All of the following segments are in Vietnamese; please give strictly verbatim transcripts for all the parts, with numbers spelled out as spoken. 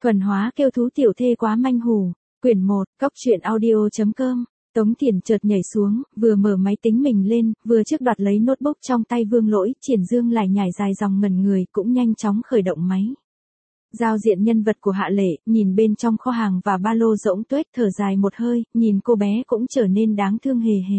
Thuần hóa kêu thú tiểu thê quá manh hù. Quyển một, cóc truyện audio chấm com. Tống Tiền chợt nhảy xuống, vừa mở máy tính mình lên, vừa trước đoạt lấy notebook trong tay Vương Lỗi, Triển Dương lại nhảy dài dòng ngẩn người cũng nhanh chóng khởi động máy. Giao diện nhân vật của Hạ Lệ, nhìn bên trong kho hàng và ba lô rỗng tuếch thở dài một hơi, nhìn cô bé cũng trở nên đáng thương hề hề.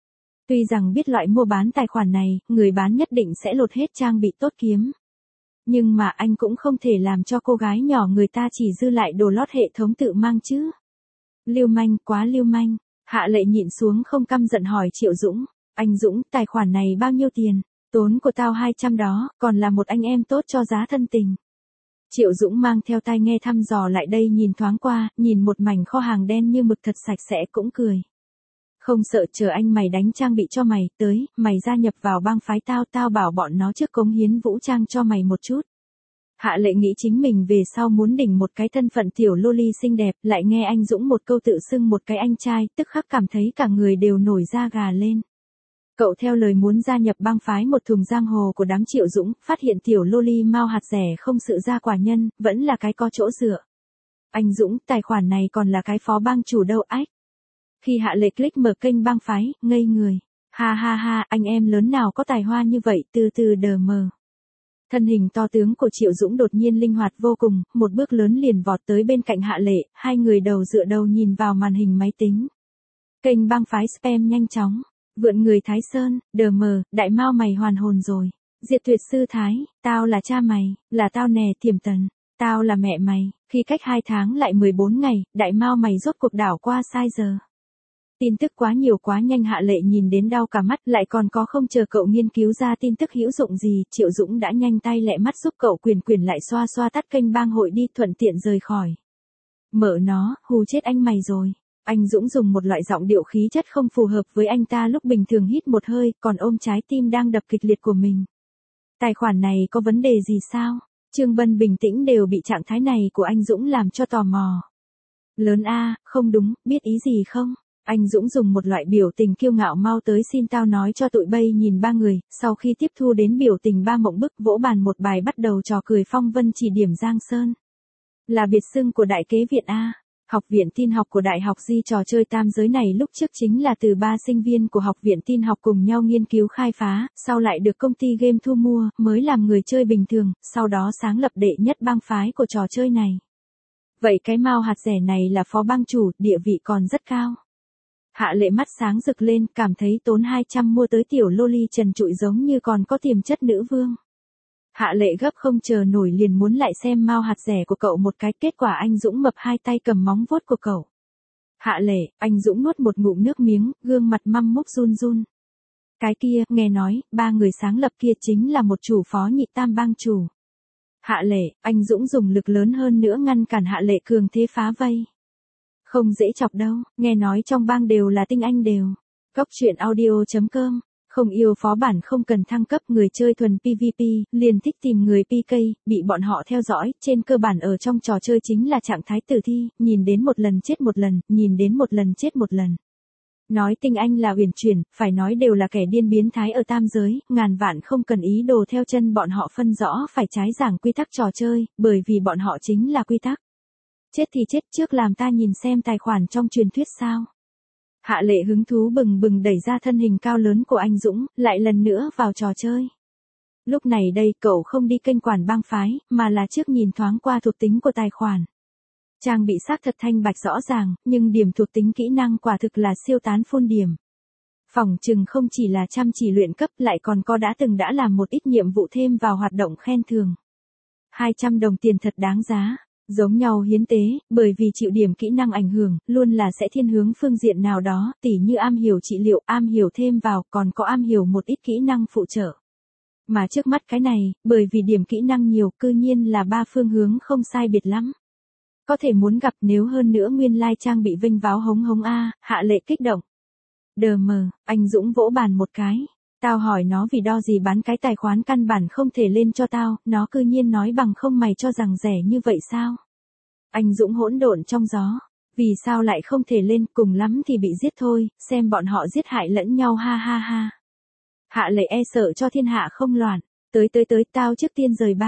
Tuy rằng biết loại mua bán tài khoản này, người bán nhất định sẽ lột hết trang bị tốt kiếm. Nhưng mà anh cũng không thể làm cho cô gái nhỏ người ta chỉ dư lại đồ lót hệ thống tự mang chứ. Lưu manh, quá lưu manh. Hạ Lệ nhịn xuống không căm giận hỏi Triệu Dũng. Anh Dũng, tài khoản này bao nhiêu tiền? Tốn của tao hai trăm đó, còn là một anh em tốt cho giá thân tình. Triệu Dũng mang theo tai nghe thăm dò lại đây nhìn thoáng qua, nhìn một mảnh kho hàng đen như mực thật sạch sẽ cũng cười. Không sợ chờ anh mày đánh trang bị cho mày, tới, mày gia nhập vào bang phái tao, tao bảo bọn nó trước cống hiến vũ trang cho mày một chút. Hạ Lệ nghĩ chính mình về sau muốn đỉnh một cái thân phận tiểu loli xinh đẹp, lại nghe anh Dũng một câu tự xưng một cái anh trai, tức khắc cảm thấy cả người đều nổi da gà lên. Cậu theo lời muốn gia nhập bang phái một thùng giang hồ của đám Triệu Dũng, phát hiện tiểu loli mau hạt rẻ không sự ra quả nhân, vẫn là cái có chỗ dựa. Anh Dũng, tài khoản này còn là cái phó bang chủ đâu ách. Khi Hạ Lệ click mở kênh bang phái, ngây người. Ha ha ha, anh em lớn nào có tài hoa như vậy, từ từ đờ mờ. Thân hình to tướng của Triệu Dũng đột nhiên linh hoạt vô cùng, một bước lớn liền vọt tới bên cạnh Hạ Lệ, hai người đầu dựa đầu nhìn vào màn hình máy tính. Kênh bang phái spam nhanh chóng, vượn người Thái Sơn, đờ mờ, đại mao mày hoàn hồn rồi. Diệt tuyệt sư Thái, tao là cha mày, là tao nè Tiềm Tần, tao là mẹ mày, khi cách hai tháng lại mười bốn ngày, đại mao mày rốt cuộc đảo qua sai giờ. Tin tức quá nhiều quá nhanh Hạ Lệ nhìn đến đau cả mắt, lại còn có không chờ cậu nghiên cứu ra tin tức hữu dụng gì, Triệu Dũng đã nhanh tay lẹ mắt giúp cậu quyền quyền lại xoa xoa tắt kênh bang hội đi, thuận tiện rời khỏi. Mở nó, hù chết anh mày rồi. Anh Dũng dùng một loại giọng điệu khí chất không phù hợp với anh ta lúc bình thường hít một hơi, còn ôm trái tim đang đập kịch liệt của mình. Tài khoản này có vấn đề gì sao? Trương Bân bình tĩnh đều bị trạng thái này của anh Dũng làm cho tò mò. Lớn A, không đúng, biết ý gì không? Anh Dũng dùng một loại biểu tình kiêu ngạo mau tới xin tao nói cho tụi bay nhìn ba người, sau khi tiếp thu đến biểu tình ba mộng bức vỗ bàn một bài bắt đầu trò cười phong vân chỉ điểm Giang Sơn. Là biệt xưng của Đại Kế Viện A. Học viện tin học của Đại học Di trò chơi tam giới này lúc trước chính là từ ba sinh viên của học viện tin học cùng nhau nghiên cứu khai phá, sau lại được công ty game thu mua, mới làm người chơi bình thường, sau đó sáng lập đệ nhất bang phái của trò chơi này. Vậy cái mao hạt rẻ này là phó bang chủ, địa vị còn rất cao. Hạ Lệ mắt sáng rực lên, cảm thấy tốn hai trăm mua tới tiểu loli trần trụi giống như còn có tiềm chất nữ vương. Hạ Lệ gấp không chờ nổi liền muốn lại xem mao hạt rẻ của cậu một cái, kết quả anh Dũng mập hai tay cầm móng vuốt của cậu. Hạ Lệ, anh Dũng nuốt một ngụm nước miếng, gương mặt măm mốc run run. Cái kia, nghe nói, ba người sáng lập kia chính là một chủ phó nhị tam bang chủ. Hạ Lệ, anh Dũng dùng lực lớn hơn nữa ngăn cản Hạ Lệ cường thế phá vây. Không dễ chọc đâu, nghe nói trong bang đều là tinh anh đều. Cóc truyện audio chấm com. Không yêu phó bản không cần thăng cấp, người chơi thuần pê vê pê, liền thích tìm người pê ca, bị bọn họ theo dõi, trên cơ bản ở trong trò chơi chính là trạng thái tử thi, nhìn đến một lần chết một lần, nhìn đến một lần chết một lần. Nói tinh anh là uyển chuyển, phải nói đều là kẻ điên biến thái ở tam giới, ngàn vạn không cần ý đồ theo chân bọn họ phân rõ phải trái giảng quy tắc trò chơi, bởi vì bọn họ chính là quy tắc. Chết thì chết, trước làm ta nhìn xem tài khoản trong truyền thuyết sao. Hạ Lệ hứng thú bừng bừng đẩy ra thân hình cao lớn của anh Dũng, lại lần nữa vào trò chơi. Lúc này đây cậu không đi kênh quản bang phái, mà là trước nhìn thoáng qua thuộc tính của tài khoản. Trang bị xác thật thanh bạch rõ ràng, nhưng điểm thuộc tính kỹ năng quả thực là siêu tán phun điểm. Phỏng chừng không chỉ là chăm chỉ luyện cấp, lại còn có đã từng đã làm một ít nhiệm vụ thêm vào hoạt động khen thưởng. hai trăm đồng tiền thật đáng giá. Giống nhau hiến tế, bởi vì chịu điểm kỹ năng ảnh hưởng, luôn là sẽ thiên hướng phương diện nào đó, tỉ như am hiểu trị liệu, am hiểu thêm vào, còn có am hiểu một ít kỹ năng phụ trợ. Mà trước mắt cái này, bởi vì điểm kỹ năng nhiều, cư nhiên là ba phương hướng không sai biệt lắm. Có thể muốn gặp, nếu hơn nữa nguyên lai trang bị vinh váo hống hống A, Hạ Lệ kích động. Đờ mờ, anh Dũng vỗ bàn một cái. Tao hỏi nó vì đo gì bán cái tài khoản căn bản không thể lên cho tao, nó cư nhiên nói bằng không, mày cho rằng rẻ như vậy sao? Anh Dũng hỗn độn trong gió. Vì sao lại không thể lên, cùng lắm thì bị giết thôi, xem bọn họ giết hại lẫn nhau ha ha ha. Hạ Lệ e sợ cho thiên hạ không loạn. Tới tới tới, tao trước tiên rời bang.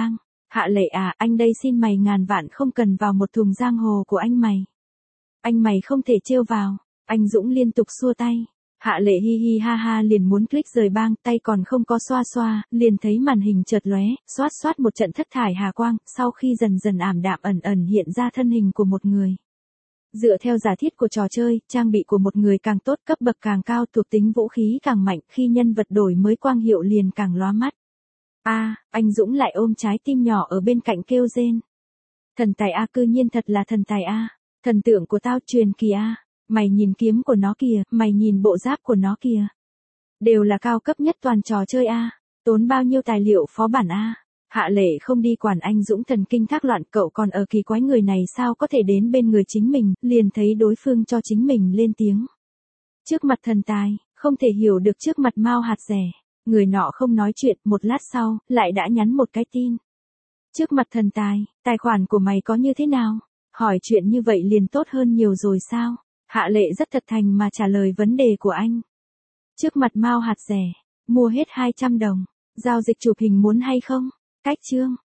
Hạ Lệ à, anh đây xin mày ngàn vạn không cần vào một thùng giang hồ của anh mày. Anh mày không thể trêu vào. Anh Dũng liên tục xua tay. Hạ Lệ hi hi ha ha liền muốn click rời bang, tay còn không có xoa xoa, liền thấy màn hình chợt lóe, xoát xoát một trận thất thải hà quang, sau khi dần dần ảm đạm ẩn ẩn hiện ra thân hình của một người. Dựa theo giả thiết của trò chơi, trang bị của một người càng tốt, cấp bậc càng cao, thuộc tính vũ khí càng mạnh, khi nhân vật đổi mới quang hiệu liền càng lóa mắt. A, à, anh Dũng lại ôm trái tim nhỏ ở bên cạnh kêu rên. Thần tài A, cư nhiên thật là thần tài A, thần tượng của tao, truyền kỳ A. Mày nhìn kiếm của nó kìa, mày nhìn bộ giáp của nó kìa. Đều là cao cấp nhất toàn trò chơi A. Tốn bao nhiêu tài liệu phó bản A. Hạ Lệ không đi quản anh Dũng thần kinh thác loạn, cậu còn ở kỳ quái người này sao có thể đến bên người chính mình, liền thấy đối phương cho chính mình lên tiếng. Trước mặt thần tài, không thể hiểu được trước mặt Mao hạt rẻ. Người nọ không nói chuyện, một lát sau, lại đã nhắn một cái tin. Trước mặt thần tài, tài khoản của mày có như thế nào? Hỏi chuyện như vậy liền tốt hơn nhiều rồi sao? Hạ Lệ rất thật thành mà trả lời vấn đề của anh. Trước mặt Mao hạt rẻ, mua hết hai trăm đồng, giao dịch chụp hình muốn hay không? Cách chương.